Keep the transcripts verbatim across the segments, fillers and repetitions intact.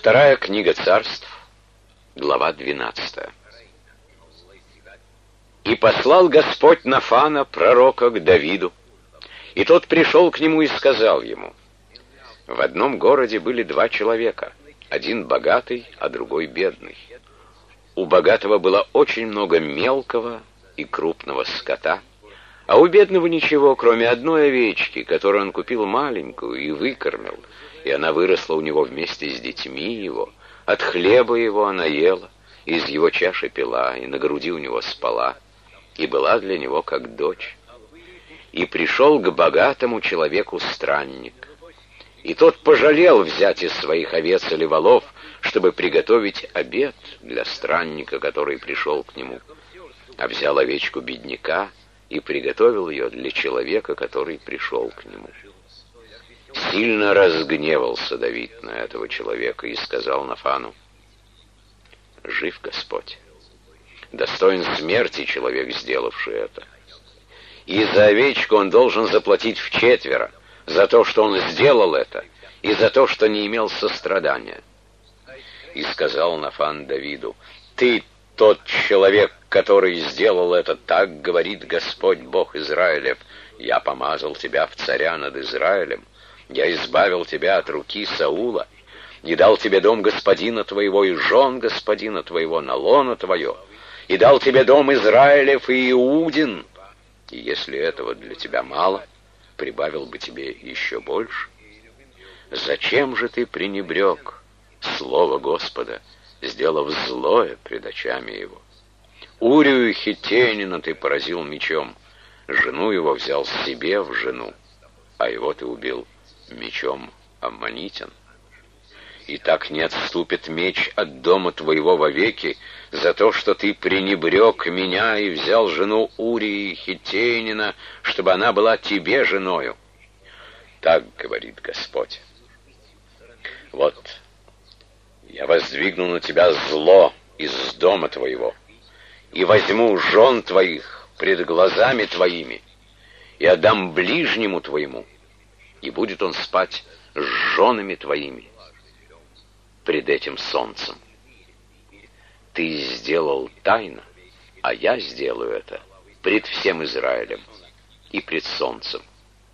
Вторая книга Царств, глава двенадцатая. «И послал Господь Нафана, пророка, к Давиду, и тот пришел к нему и сказал ему: в одном городе были два человека, один богатый, а другой бедный. У богатого было очень много мелкого и крупного скота, а у бедного ничего, кроме одной овечки, которую он купил маленькую и выкормил, и она выросла у него вместе с детьми его. От хлеба его она ела, из его чаши пила, и на груди у него спала, и была для него как дочь. И пришел к богатому человеку странник, и тот пожалел взять из своих овец или волов, чтобы приготовить обед для странника, который пришел к нему, а взял овечку бедняка и приготовил ее для человека, который пришел к нему. Сильно разгневался Давид на этого человека и сказал Нафану: жив Господь, достоин смерти человек, сделавший это. И за овечку он должен заплатить вчетверо, за то, что он сделал это, и за то, что не имел сострадания. И сказал Нафан Давиду: ты тот человек, который сделал это, так говорит Господь Бог Израилев: я помазал тебя в царя над Израилем, я избавил тебя от руки Саула, и дал тебе дом господина твоего и жен господина твоего на лоно твое, и дал тебе дом Израилев и Иудин, и если этого для тебя мало, прибавил бы тебе еще больше. Зачем же ты пренебрег слово Господа, сделав злое пред очами его? Урию хиттеянина ты поразил мечом, жену его взял себе в жену, а его ты убил мечом аммонитян. И так не отступит меч от дома твоего вовеки за то, что ты пренебрег меня и взял жену Урии хиттеянина, чтобы она была тебе женою. Так говорит Господь: вот я воздвигну на тебя зло из дома твоего, и возьму жен твоих пред глазами твоими, и отдам ближнему твоему, и будет он спать с женами твоими пред этим солнцем. Ты сделал тайно, а я сделаю это пред всем Израилем и пред солнцем.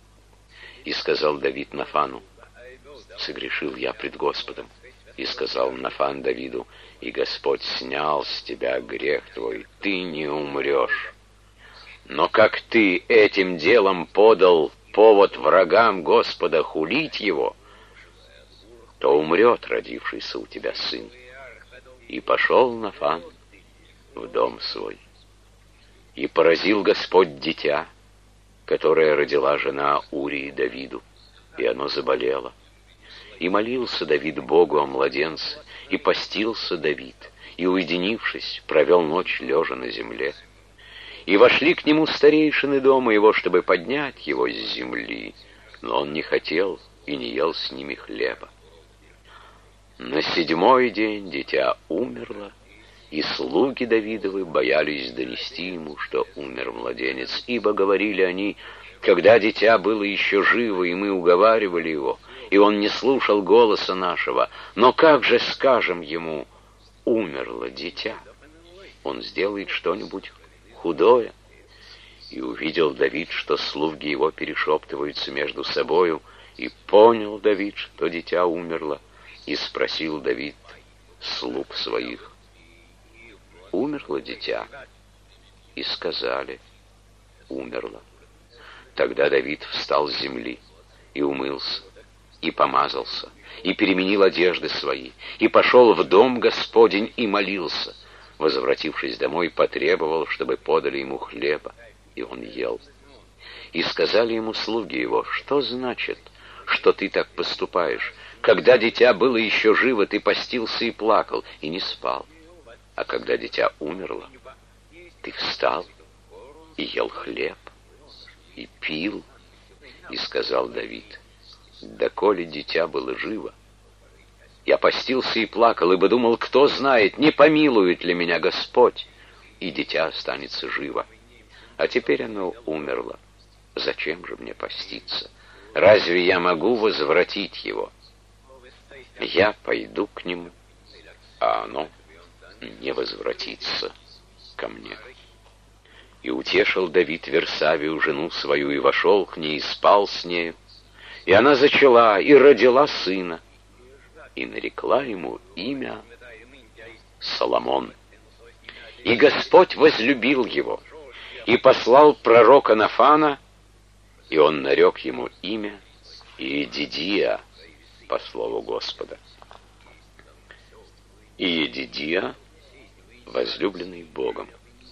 И сказал Давид Нафану: согрешил я пред Господом. И сказал Нафан Давиду: и Господь снял с тебя грех твой, ты не умрешь. Но как ты этим делом подал повод врагам Господа хулить его, то умрет родившийся у тебя сын. И пошел Нафан в дом свой. И поразил Господь дитя, которое родила жена Урии Давиду, и оно заболело. И молился Давид Богу о младенце, и постился Давид, и, уединившись, провел ночь лежа на земле. И вошли к нему старейшины дома его, чтобы поднять его с земли, но он не хотел и не ел с ними хлеба. На седьмой день дитя умерло, и слуги Давидовы боялись донести ему, что умер младенец, ибо говорили они: когда дитя было еще живо, и мы уговаривали его, и он не слушал голоса нашего, но как же скажем ему: умерло дитя? Он сделает что-нибудь худое. И увидел Давид, что слуги его перешептываются между собою, и понял Давид, что дитя умерло, и спросил Давид слуг своих: умерло дитя? И сказали: умерло. Тогда Давид встал с земли, и умылся, и помазался, и переменил одежды свои, и пошел в дом Господень, и молился. Возвратившись домой, потребовал, чтобы подали ему хлеба, и он ел. И сказали ему слуги его: что значит, что ты так поступаешь? Когда дитя было еще живо, ты постился и плакал, и не спал. А когда дитя умерло, ты встал и ел хлеб, и пил. И сказал Давид: доколе дитя было живо, я постился и плакал, ибо думал: кто знает, не помилует ли меня Господь, и дитя останется живо. А теперь оно умерло. Зачем же мне поститься? Разве я могу возвратить его? я пойду к нему, а оно не возвратится ко мне. И утешил Давид Версавию, жену свою, и вошел к ней, и спал с нею. И она зачала, и родила сына, и нарекла ему имя Соломон. И Господь возлюбил его, и послал пророка Нафана, и он нарек ему имя Иедидия, по слову Господа. Иедидия, возлюбленный Богом.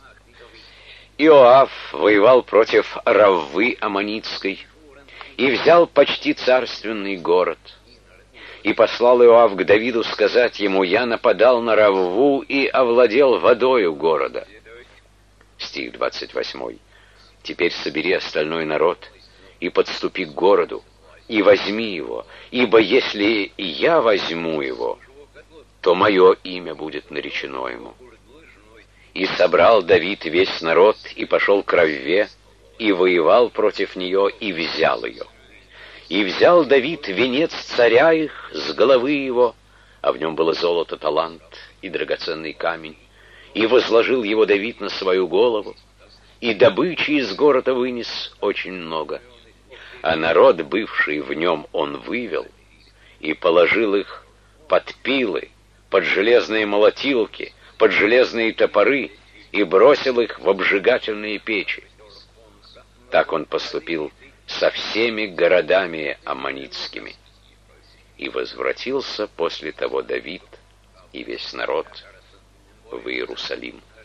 Иоав воевал против Раввы Аммонитской и взял почти царственный город. И послал Иоав к Давиду сказать ему: «Я нападал на Равву и овладел водою города». Стих двадцать восьмой. «Теперь собери остальной народ и подступи к городу, и возьми его, иво если я возьму его, то мое имя будет наречено ему». И собрал Давид весь народ, и пошел к Равве, и воевал против нее, и взял ее. И взял Давид венец царя их с головы его, а в нем было золото, талант и драгоценный камень, и возложил его Давид на свою голову, и добычи из города вынес очень много. А народ, бывший в нем, он вывел, и положил их под пилы, под железные молотилки, под железные топоры, и бросил их в обжигательные печи. Так он поступил со всеми городами аммонитскими. И возвратился после того Давид и весь народ в Иерусалим.